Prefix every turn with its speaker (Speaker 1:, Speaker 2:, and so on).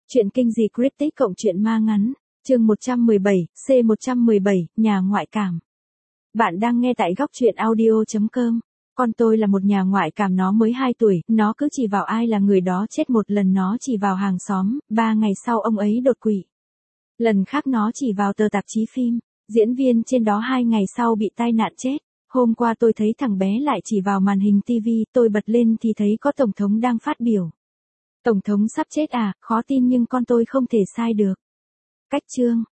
Speaker 1: Chuyện kinh dị cryptic cộng truyện ma ngắn, chương 117, C117, nhà ngoại cảm. Bạn đang nghe tại góc truyện audio.com. Con tôi là một nhà ngoại cảm, nó mới 2 tuổi, nó cứ chỉ vào ai là người đó chết. Một lần nó chỉ vào hàng xóm, 3 ngày sau ông ấy đột quỵ. Lần khác nó chỉ vào tờ tạp chí phim, diễn viên trên đó 2 ngày sau bị tai nạn chết. Hôm qua tôi thấy thằng bé lại chỉ vào màn hình TV, tôi bật lên thì thấy có Tổng thống đang phát biểu. Tổng thống sắp chết à, khó tin nhưng con tôi không thể sai được. Cách chương,